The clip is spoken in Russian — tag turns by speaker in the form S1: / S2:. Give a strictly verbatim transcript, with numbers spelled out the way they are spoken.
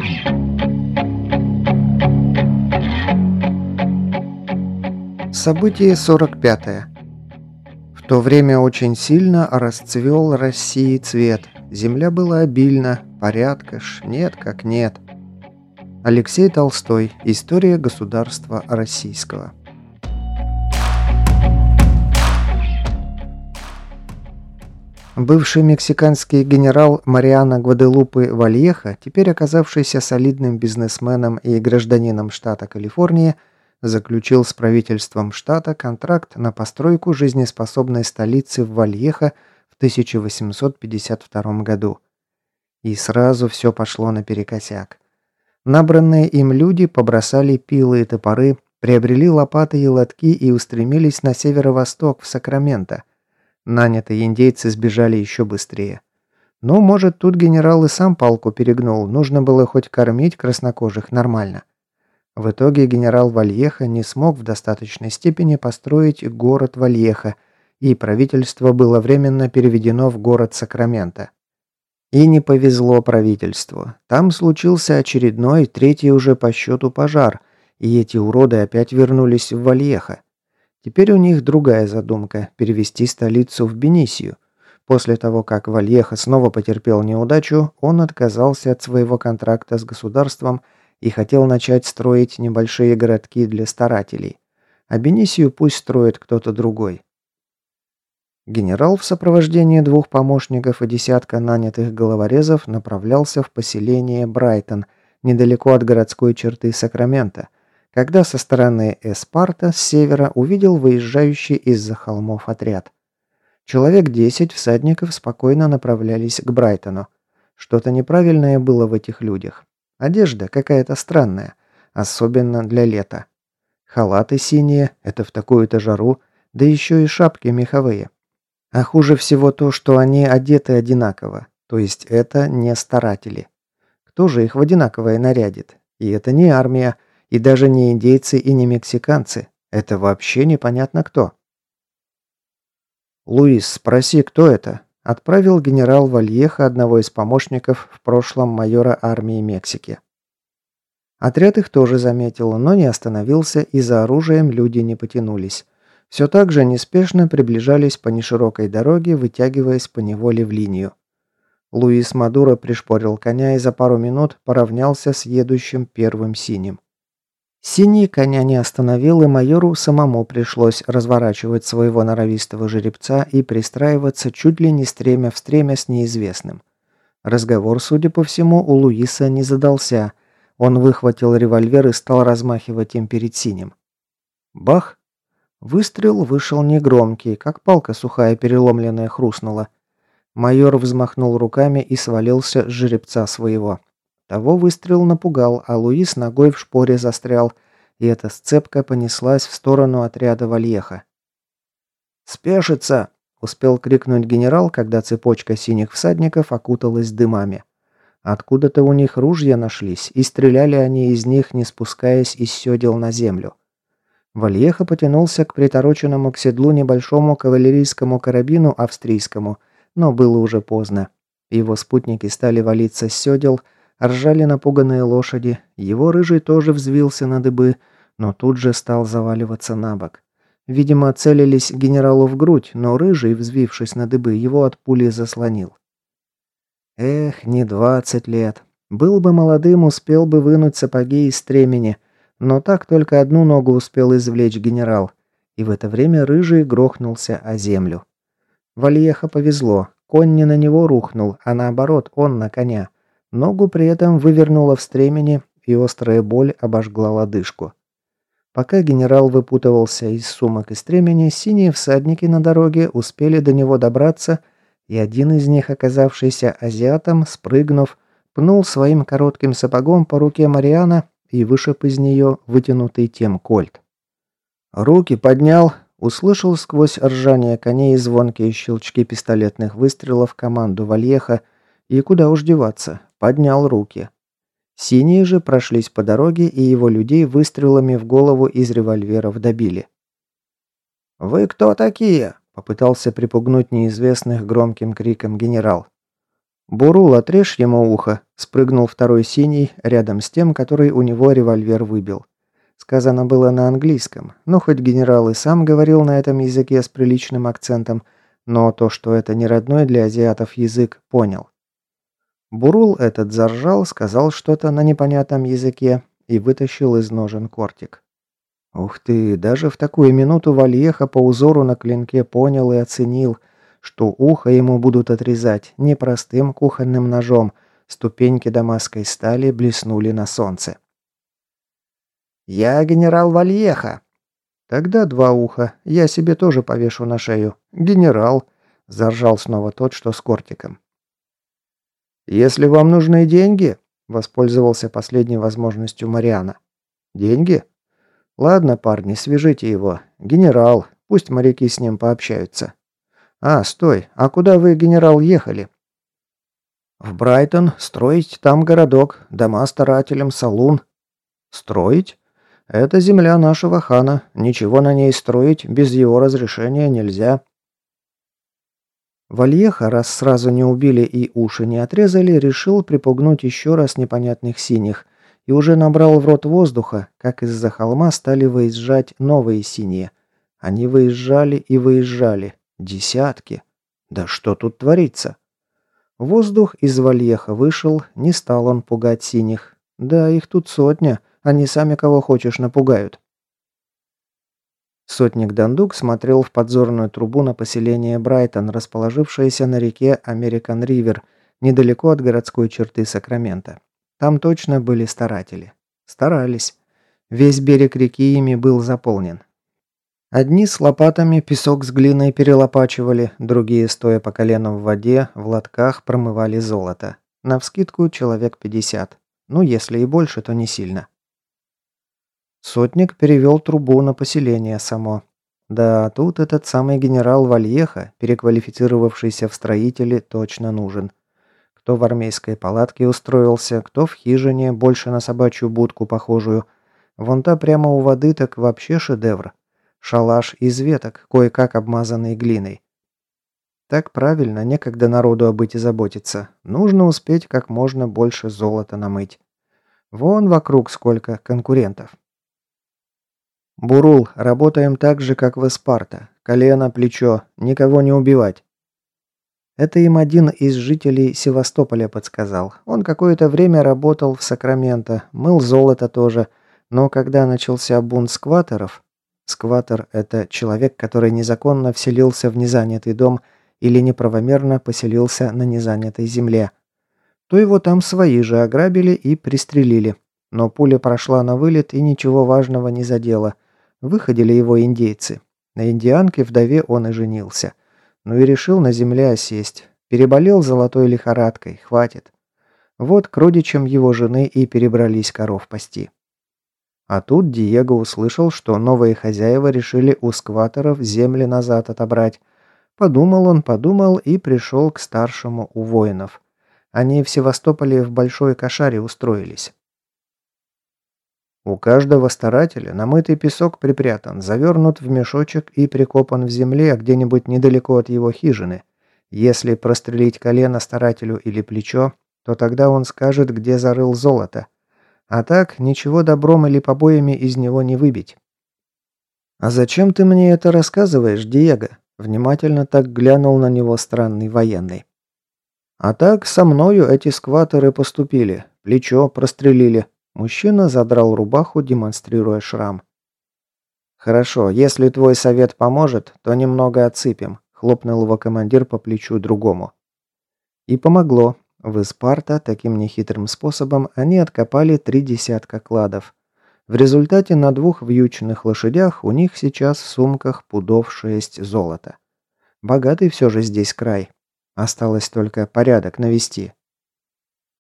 S1: Событие сорок пятое. В то время очень сильно расцвел России цвет. Земля была обильна, порядка ж нет как нет. Алексей Толстой. История государства российского. Бывший мексиканский генерал Мариано Гваделупе Вальеха, теперь оказавшийся солидным бизнесменом и гражданином штата Калифорния, заключил с правительством штата контракт на постройку жизнеспособной столицы в Вальеха в тысяча восемьсот пятьдесят втором году. И сразу все пошло наперекосяк. Набранные им люди побросали пилы и топоры, приобрели лопаты и лотки и устремились на северо-восток, в Сакраменто. Нанятые индейцы сбежали еще быстрее. Ну, может, тут генерал и сам палку перегнул, нужно было хоть кормить краснокожих нормально. В итоге генерал Вальеха не смог в достаточной степени построить город Вальеха, и правительство было временно переведено в город Сакраменто. И не повезло правительству. Там случился очередной, третий уже по счету пожар, и эти уроды опять вернулись в Вальеха. Теперь у них другая задумка – перевести столицу в Бенисию. После того, как Вальеха снова потерпел неудачу, он отказался от своего контракта с государством и хотел начать строить небольшие городки для старателей. А Бенисию пусть строит кто-то другой. Генерал в сопровождении двух помощников и десятка нанятых головорезов направлялся в поселение Брайтон, недалеко от городской черты Сакрамента, когда со стороны Эспарта с севера увидел выезжающий из-за холмов отряд. Человек десять всадников спокойно направлялись к Брайтону. Что-то неправильное было в этих людях. Одежда какая-то странная, особенно для лета. Халаты синие, это в такую-то жару, да еще и шапки меховые. А хуже всего то, что они одеты одинаково, то есть это не старатели. Кто же их в одинаковое нарядит? И это не армия, и даже не индейцы и не мексиканцы. Это вообще непонятно кто. «Луис, спроси, кто это?» – отправил генерал Вальеха, одного из помощников в прошлом майора армии Мексики. Отряд их тоже заметил, но не остановился, и за оружием люди не потянулись. Все так же неспешно приближались по неширокой дороге, вытягиваясь поневоле в линию. Луис Мадуро пришпорил коня и за пару минут поравнялся с едущим первым синим. Синий коня не остановил, и майору самому пришлось разворачивать своего норовистого жеребца и пристраиваться чуть ли не стремя в стремя с неизвестным. Разговор, судя по всему, у Луиса не задался. Он выхватил револьвер и стал размахивать им перед синим. Бах! Выстрел вышел негромкий, как палка сухая переломленная хрустнула. Майор взмахнул руками и свалился с жеребца своего. Того выстрел напугал, а Луис ногой в шпоре застрял, и эта сцепка понеслась в сторону отряда Вальеха. «Спешиться!» – успел крикнуть генерал, когда цепочка синих всадников окуталась дымами. Откуда-то у них ружья нашлись, и стреляли они из них, не спускаясь из седел на землю. Вальеха потянулся к притороченному к седлу небольшому кавалерийскому карабину австрийскому, но было уже поздно. Его спутники стали валиться с седел, ржали напуганные лошади, его рыжий тоже взвился на дыбы, но тут же стал заваливаться на бок. Видимо, целились генералу в грудь, но рыжий, взвившись на дыбы, его от пули заслонил. Эх, не двадцать лет. Был бы молодым, успел бы вынуть сапоги из стремени, но так только одну ногу успел извлечь генерал, и в это время рыжий грохнулся о землю. Вальеха повезло, конь не на него рухнул, а наоборот, он на коня. Ногу при этом вывернуло в стремени, и острая боль обожгла лодыжку. Пока генерал выпутывался из сумок и стремени, синие всадники на дороге успели до него добраться, и один из них, оказавшийся азиатом, спрыгнув, пнул своим коротким сапогом по руке Мариано и вышиб из нее вытянутый тем кольт. «Руки поднял!» – услышал сквозь ржание коней и звонкие щелчки пистолетных выстрелов команду Вальеха, и куда уж деваться, поднял руки. Синие же прошлись по дороге, и его людей выстрелами в голову из револьверов добили. «Вы кто такие?» – попытался припугнуть неизвестных громким криком генерал. «Бурул, отрежь ему ухо», – спрыгнул второй синий, рядом с тем, который у него револьвер выбил. Сказано было на английском, но хоть генерал и сам говорил на этом языке с приличным акцентом, но то, что это не родной для азиатов язык, понял. Бурул этот заржал, сказал что-то на непонятном языке и вытащил из ножен кортик. Ух ты, даже в такую минуту Вальеха по узору на клинке понял и оценил, что ухо ему будут отрезать не простым кухонным ножом, ступеньки дамасской стали блеснули на солнце. «Я генерал Вальеха!» «Тогда два уха, я себе тоже повешу на шею. Генерал!» – заржал снова тот, что с кортиком. «Если вам нужны деньги», – воспользовался последней возможностью Мариана. «Деньги? Ладно, парни, свяжите его. Генерал, пусть моряки с ним пообщаются. А, стой, а куда вы, генерал, ехали?» «В Брайтон, строить там городок, дома старателям, салун». «Строить? Это земля нашего хана, ничего на ней строить без его разрешения нельзя». Вальеха, раз сразу не убили и уши не отрезали, решил припугнуть еще раз непонятных синих и уже набрал в рот воздуха, как из-за холма стали выезжать новые синие. Они выезжали и выезжали. Десятки. Да что тут творится? Воздух из Вальеха вышел, не стал он пугать синих. Да, их тут сотня, они сами кого хочешь напугают. Сотник Дандук смотрел в подзорную трубу на поселение Брайтон, расположившееся на реке Американ-Ривер, недалеко от городской черты Сакрамента. Там точно были старатели. Старались. Весь берег реки ими был заполнен. Одни с лопатами песок с глиной перелопачивали, другие, стоя по колено в воде, в лотках промывали золото. Навскидку человек пятьдесят. Ну, если и больше, то не сильно. Сотник перевел трубу на поселение само. Да, тут этот самый генерал Вальеха, переквалифицировавшийся в строители, точно нужен. Кто в армейской палатке устроился, кто в хижине, больше на собачью будку похожую. Вон та прямо у воды так вообще шедевр. Шалаш из веток, кое-как обмазанный глиной. Так правильно, некогда народу об эти заботиться. Нужно успеть как можно больше золота намыть. Вон вокруг сколько конкурентов. «Бурул, работаем так же, как в Эспарта. Колено, плечо, никого не убивать». Это им один из жителей Севастополя подсказал. Он какое-то время работал в Сакраменто, мыл золото тоже, но когда начался бунт скваторов... Скватор – это человек, который незаконно вселился в незанятый дом или неправомерно поселился на незанятой земле. То его там свои же ограбили и пристрелили. Но пуля прошла на вылет и ничего важного не задела. Выходили его индейцы. На индианке-вдове он и женился. Ну и решил на земле осесть. Переболел золотой лихорадкой, хватит. Вот к родичам его жены и перебрались коров пасти. А тут Диего услышал, что новые хозяева решили у скваторов земли назад отобрать. Подумал он, подумал и пришел к старшему у воинов. Они в Севастополе в большой кошаре устроились. У каждого старателя намытый песок припрятан, завернут в мешочек и прикопан в земле где-нибудь недалеко от его хижины. Если прострелить колено старателю или плечо, то тогда он скажет, где зарыл золото. А так, ничего добром или побоями из него не выбить. «А зачем ты мне это рассказываешь, Диего?» Внимательно так глянул на него странный военный. «А так, со мною эти скваторы поступили. Плечо прострелили». Мужчина задрал рубаху, демонстрируя шрам. «Хорошо, если твой совет поможет, то немного отсыпем», – хлопнул его командир по плечу другому. И помогло. В Эспарта таким нехитрым способом они откопали три десятка кладов. В результате на двух вьючных лошадях у них сейчас в сумках пудов шесть золота. Богатый все же здесь край. Осталось только порядок навести.